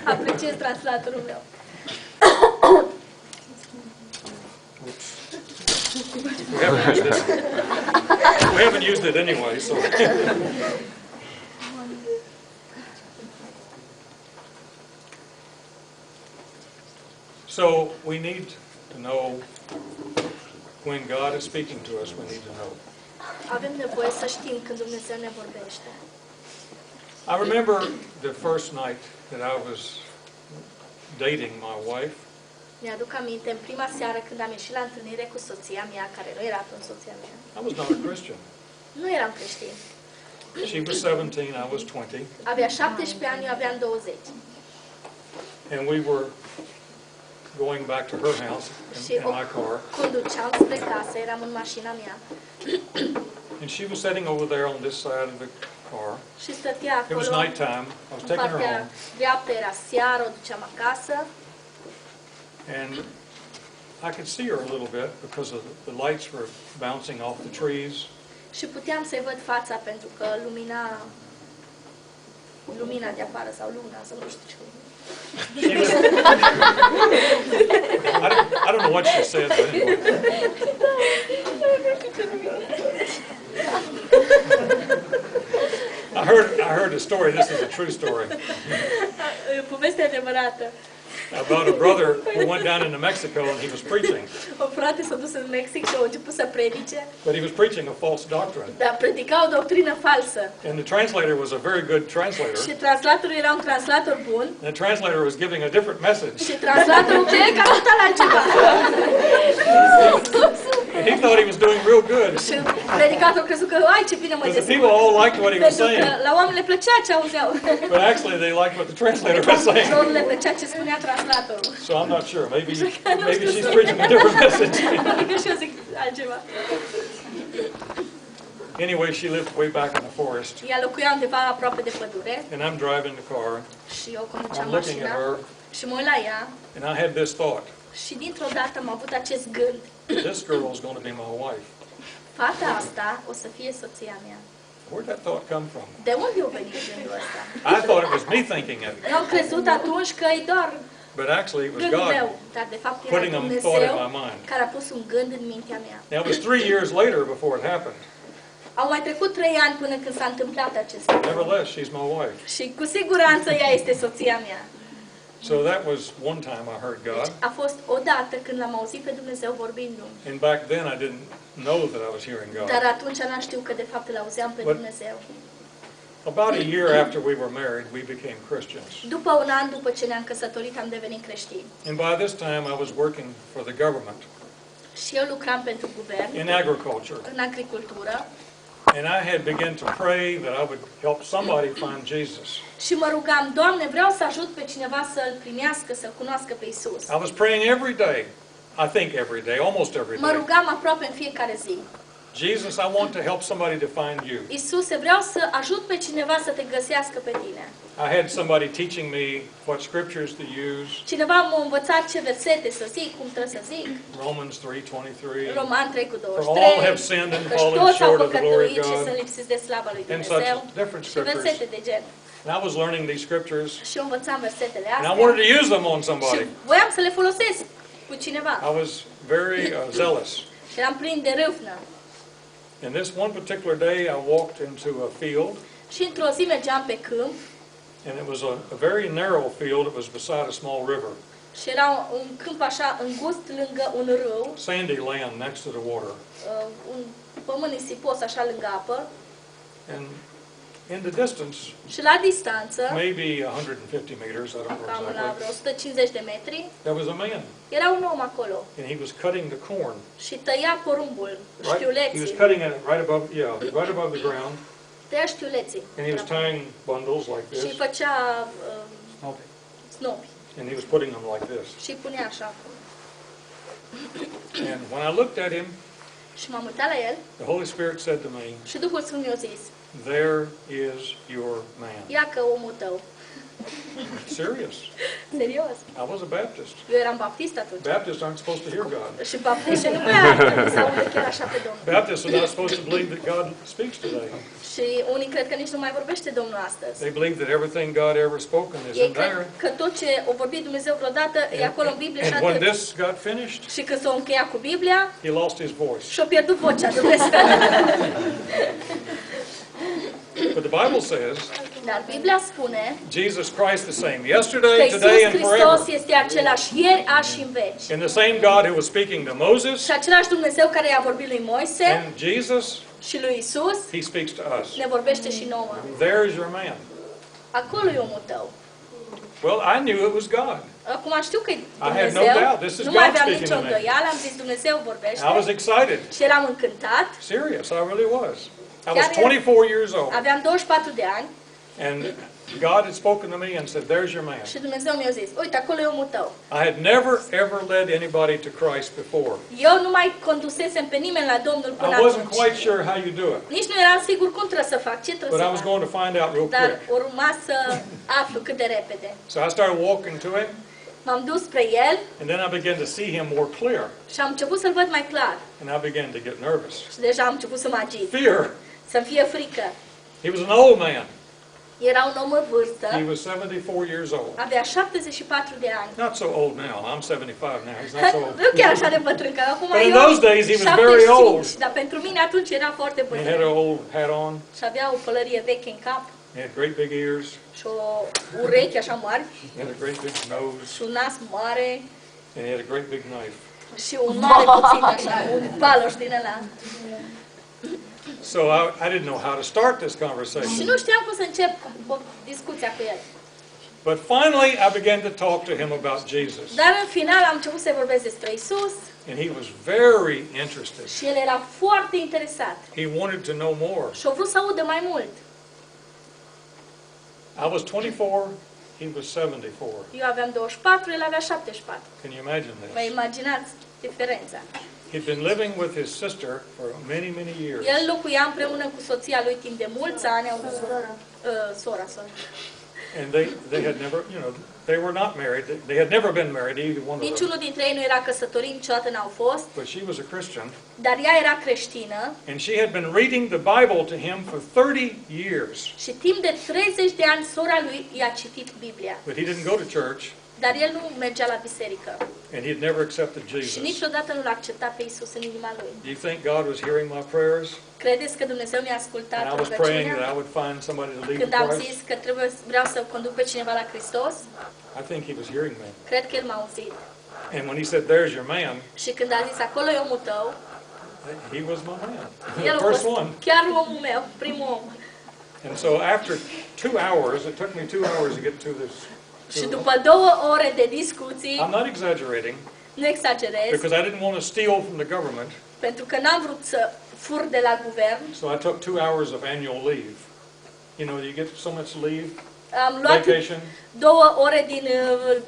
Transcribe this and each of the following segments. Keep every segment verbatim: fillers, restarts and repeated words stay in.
Apreciez translatorul meu. We haven't used it. We haven't used it anyway, so. So we need to know when God is speaking to us. We need to know. Avem nevoie să știm când Dumnezeu ne vorbește. I remember the first night that I was dating my wife. Mi-aduc aminte în prima seară când am ieșit la întâlnire cu soția mea, care nu era atunci soția mea. I was not a Christian. Nu eram creștin. She was seventeen, I was twenty. Avea șaptesprezece ani, eu aveam douăzeci. And we were going back to her house in, Și in my car. conduceam spre casă, eram în mașina mea. And she was sitting over there on this side of the car. Și stătea It was acolo. nighttime. I was În taking her partea home. dreaptă era seară, o duceam acasă. And I could see her a little bit because of the lights were bouncing off the trees. Și puteam să-i văd fața pentru că lumina, lumina de afară sau luna, sau nu știu ce. She was, I, don't, I don't know what she said, but anyway. I heard, I heard a story, this is a true story, Povestea adevărată. about a brother who went down into Mexico and he was preaching. Un frate s-a dus în Mexic și a început să predice, But he was preaching a false doctrine. dar predica o doctrină falsă. And the translator was a very good translator. Și translatorul era un translator bun And the translator was giving a different message. și translatorul cred că a la altceva. And he thought he was doing real good. Și predicatorul a crezut că, ai, ce bine mă Because the găsit. people all liked what he was Pentru saying. că la oameni le plăcea ce auzeau. But actually they liked what the translator was saying. Lor le plăcea ce spunea translatorul. So I'm not sure. Maybe maybe she's preaching a different message. Adică și eu zic altceva. Anyway, she lived way back in the forest. Ea locuia undeva aproape de pădure And I'm driving the car. și eu conduceam I'm looking at mașina her. și mă uit la ea And I had this thought. și dintr-o dată am avut acest gând. This girl is going to be my wife. Fata asta o să fie soția mea. Where'd that thought come from? De unde a venit gândul ăsta? I thought it was me thinking it. Eu am crezut atunci că e doar But actually it was gândul meu, God dar de fapt era putting a thought in Dumnezeu my mind. care a pus un gând în mintea mea. Now it was three years later before it happened. Au mai trecut trei ani până când s-a întâmplat acest lucru. Nevertheless, she's my wife. Și cu siguranță ea este soția mea. So that was one time I heard God. A fost o dată când l-am auzit pe Dumnezeu vorbindu-mi. And back then I didn't know that I was hearing Dar God. atunci n-am știut că de fapt îl auzeam pe But- Dumnezeu. About a year after we were married, we became Christians. După un an după ce ne-am căsătorit, am devenit creștini. And by this time I was working for the government Și eu lucram pentru guvern, in agriculture. în agricultură, And I had begun to pray that I would help somebody find Jesus. și mă rugam, Doamne, vreau să ajut pe cineva să-L primească, să-L cunoască pe Isus. I was praying every day. I think every day, almost every Mă day. rugam aproape în fiecare zi. Jesus, I want to help somebody to find you. Isuse, vreau să ajut pe cineva să te găsească pe tine. I had somebody teaching me what scriptures to use. Cineva m-a învățat ce versete să zic, cum trebuie să zic. Romans three twenty-three. Roman trei cu For douăzeci și all have trei. sinned and Căci fallen toți au short of the glory păcătuit of și God. sunt lipsiți de slava lui And such Dumnezeu. different Și scriptures. versete de gen. And I was learning these scriptures. Și eu învățam versetele And I astea. wanted to use them on Și somebody. voiam să le folosesc cu cineva. I was very uh, zealous. Și eram plin de râvnă. And this one particular day I walked into a field. Și într-o zi mergeam pe câmp And it was a, a very narrow field. It was beside a small river. și era un câmp așa îngust lângă un râu, Sandy land next to the water. uh, un pământ nisipos așa lângă apă. And in the distance, Și la distanță, maybe one hundred fifty meters, I don't know cam la exactly, vreo o sută cincizeci de metri, there was a man. era un om acolo And he was cutting the corn. și tăia porumbul, Right? He was știuleții, cutting it right above, yeah, right above the ground. tăia știuleții. And he was tying bundles like Și this. făcea uh, snopi And he was putting them like this. și îi punea așa. And when I looked at him, Și m-am uitat la el the Holy Spirit said to me, și Duhul Sfânt mi-a zis, there is your man. ia că omul tău. Serious. Serios. I was a Baptist. Eu eram baptist atunci. Baptists aren't supposed to hear God. Și baptiștii nu prea trebuie să audă chiar așa pe Domnul. Baptists are not supposed to believe that God speaks today. Și unii cred că nici nu mai vorbește Domnul astăzi. They believe that everything God ever spoken is Ei in cred there. că tot ce a vorbit Dumnezeu vreodată e acolo în Biblie și And when atât. this got finished, Și când s-a încheiat cu Biblia, he lost his voice. și-a pierdut vocea Dumnezeu. But the Bible says Dar Biblia spune Jesus Christ the same că yesterday, Iisus today, and Hristos forever. este același ieri, azi și în veci. And the same God who was speaking to Moses Și același Dumnezeu care i-a vorbit lui Moise and Jesus, și lui Isus he speaks to us. ne vorbește și nouă. There's your man. Acolo e omul tău. Well, I knew it was God. Acum știu că e had no Dumnezeu, doubt. This is nu mai God aveam speaking nicio to me. îndoială, am zis Dumnezeu vorbește I was excited. și eram încântat. Serious, I really was. I was Chiar e- twenty-four years old. Aveam douăzeci și patru de ani And God had spoken to me and said, there's your man. și Dumnezeu mi-a zis, uite, acolo e omul tău. I had never, ever led anybody to Christ before. Eu nu mai condusesem pe nimeni la Domnul până I wasn't atunci. quite sure how you do it. Nici nu eram sigur cum trebuie să fac, ce But trebuie I să was fac. going to find out real Dar quick. urma să aflu cât de repede. So I started walking to him, M-am dus spre el and then I began to see him more clear. și am început să-l văd mai clar. And I began to get nervous. Și deja am început să mă agit, Fear. să-mi fie frică. He was an old man. Era un om în vârstă, He was seventy-four years old. avea șaptezeci și patru de ani. Not so old now. I'm seventy-five now. He's not so old. Nu chiar așa de bătrân, că acum But in eu those days he was șaptezeci very și cinci, old. dar pentru mine atunci era foarte He had bătrân. an old hat on. Și avea o pălărie veche în cap He had great big ears. și o urechi așa mari He had a great big nose. și un nas mare And he had a great big knife. și un mare cuțit așa, un paloș din ăla. So I, I didn't know how to start this Și conversation. nu știam cum să încep o discuția cu el. But finally I began to talk to him about Jesus. Dar în final am început să vorbesc despre Isus And he was very interested. și el era foarte interesat He wanted to know more. și a vrut să audă mai mult. I was twenty-four, he was seventy-four. Eu aveam douăzeci și patru, el avea șaptezeci și patru. Can you imagine Vă this? imaginați diferența. He'd been living with his sister for many, many years. El locuia împreună cu soția lui timp de mulți ani, au uh, sora, sora. And they, they had never, you know, they were not married. They- They had never been married, either one of them. Niciunul dintre ei nu era căsătorit, niciodată n-au fost, But she was a Christian. dar ea era creștină And she had been reading the Bible to him for thirty years. și timp de treizeci de ani sora lui i-a citit Biblia. But he didn't go to church, Dar el nu mergea la biserică and he'd never accepted și Jesus. niciodată nu l-a acceptat pe Isus în inima lui. Do you think God was hearing my prayers? Credeți că Dumnezeu mi-a ascultat And I was praying that rugăciunea? I would find somebody to lead Când to am Christ? zis că trebuie, vreau să conduc pe cineva la Hristos, I think he was hearing me. cred că el m-a auzit. And when he said, there's your man, Și când a zis, acolo e omul tău, he was my man. el The a first fost one. chiar omul meu, primul om. And so after two hours, it took me two hours to get to this. Și to- după două ore de discuții, I'm not exaggerating, nu exagerez, because I didn't want to steal from the government, pentru că n-am vrut să fur de la guvern, so I took two hours of annual leave. You know, you get so much leave, am luat vacation. două ore din uh,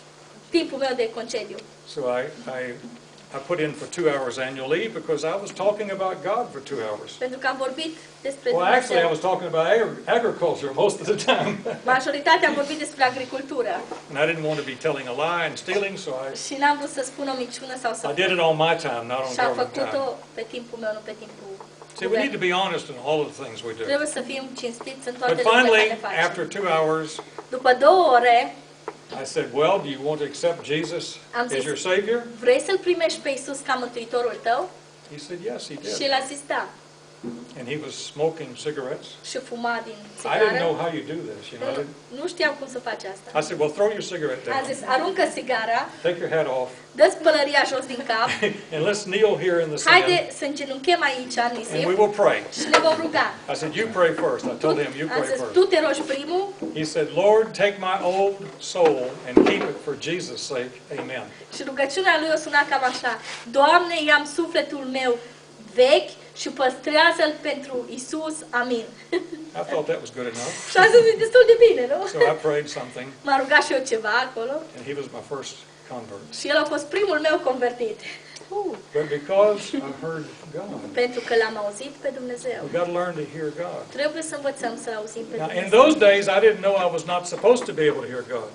timpul meu de concediu. So I, I, I put in for two hours annual leave because I was talking about God for two hours. Pentru că am vorbit despre Well, actually, I Dumnezeu. was talking about agri- agriculture most of the time. Majoritatea am vorbit despre agricultură And I didn't want to be telling a lie and stealing, so I, și n-am vrut să spun o minciună sau să I did it on my time, not on și am government făcut-o time. pe timpul meu, nu pe timpul See, we need to be honest in all of the things we do. Trebuie să fim cinstiți în toate But lucrurile finally, care le facem. after two hours, După două ore, I said, well, do you want to accept Jesus Am as zis- your Savior? vrei să-L primești pe Isus ca mântuitorul tău? He said, yes, he Și did. el a zis da. And he was smoking cigarettes. Și fuma din I didn't know țigară. how you do this, you know. I Nu, didn't- nu știam cum să faci asta. I said, well, throw your cigarette A down. zis, aruncă sigara, Take your hat off. dă-ți pălăria jos din cap, And let's kneel here in the haide sand. să îngenunchem aici în And we nisip will pray. și ne vom ruga. I said, you pray first. I told him, you Am pray zis, first. tu te rogi primul He said, Lord, take my old soul and keep it for Jesus' sake. Amen. și rugăciunea lui o suna cam așa. Doamne, i-am sufletul meu vechi și păstrează-l pentru Isus. Amin. I thought that was good enough. Și am zis, e destul de bine, nu? So I prayed something, M-a rugat și eu ceva acolo and he was my first convert. și el a fost primul meu convertit. But because I heard God, Pentru că l-am auzit pe Dumnezeu. we got to learn to hear God. Trebuie să învățăm să-L auzim pe Now, in Dumnezeu. those days, I didn't know I was not supposed to be able to hear God.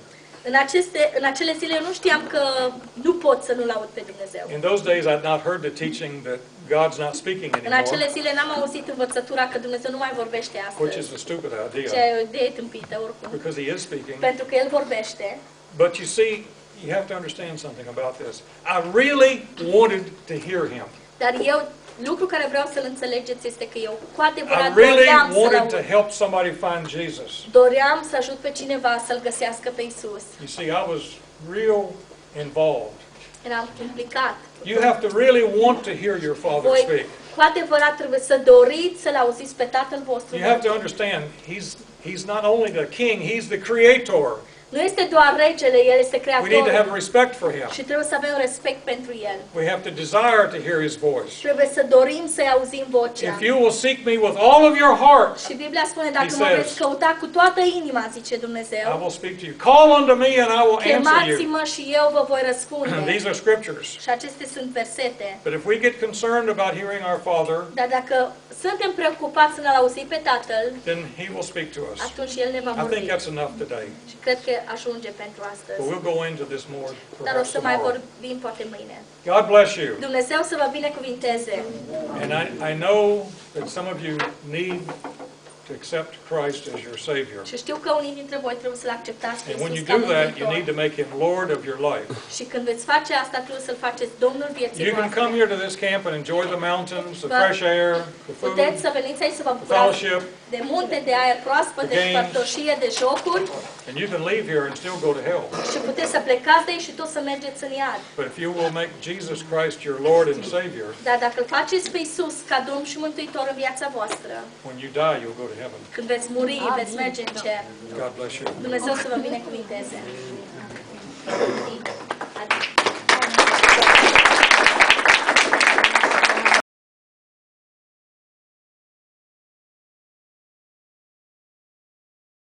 În, aceste, în acele zile eu nu știam că nu pot să nu laud pe Dumnezeu. In those days, I'd not heard the teaching that God's not speaking În anymore, acele zile n-am auzit învățătura că Dumnezeu nu mai vorbește which is astăzi. a stupid Ce idea, e o idee tâmpită oricum. because He is speaking. Pentru că El vorbește. But you see, you have to understand something about this. I really wanted to hear Him. Dar eu, lucru care vreau să-l înțelegeți este că eu cu I adevărat really doream să-l wanted to aud. help somebody find Jesus. Doream să ajut pe cineva să-l găsească pe Isus. You see, I was real involved. Eram implicat. You have to really want to hear your Father Voi speak. cu adevărat trebuie să doriți să-l auziți pe Tatăl vostru. You have to understand, He's He's not only the King, He's the Creator. Nu este doar regele, El este We need to have creatorul. respect for Him. Și trebuie să avem respect pentru El. We have to desire to hear His voice. Trebuie să dorim să-i auzim vocea. If you will seek me with all of your heart, Și Biblia spune, dacă He mă says, veți căuta cu toată inima, zice I Dumnezeu, will speak to you. Call unto me and I will answer you. chemați-mă și eu vă voi răspunde. These are scriptures. Și acestea sunt versete. But if we get concerned about hearing our Father, Dar dacă suntem preocupați să ne auzim pe Tatăl, then He will speak to us. atunci El ne va I think vorbi. that's enough today. Și cred că ajunge pentru But astăzi. we'll go into this more Dar o perhaps să mai tomorrow. vorbim poate mâine. God bless you. Dumnezeu să vă binecuvinteze. And I, I know that some of you need to accept Christ as your Savior. Și știu că unii dintre voi trebuie să-L acceptați pe And when you Iisus ca do that, you need mântuitor. to make Him Lord of your life. Și când veți face asta, trebuie să-L faceți Domnul vieții You can come voastre. here to this camp and enjoy the mountains, the But fresh air, the food, Puteți să veniți aici să vă the bucurați fellowship, de munte, de aer proaspăt, de The games. părtoșie, de jocuri and you can leave here and still go to hell. și puteți să plecați de aici și tot să mergeți în iad. But if you will make Jesus Christ your Lord and Savior, Dar dacă îl faceți pe Iisus ca Domn și Mântuitor în viața voastră, when you die, you'll go to heaven. când veți muri, veți merge în cer. God bless you. Dumnezeu să vă binecuvinteze.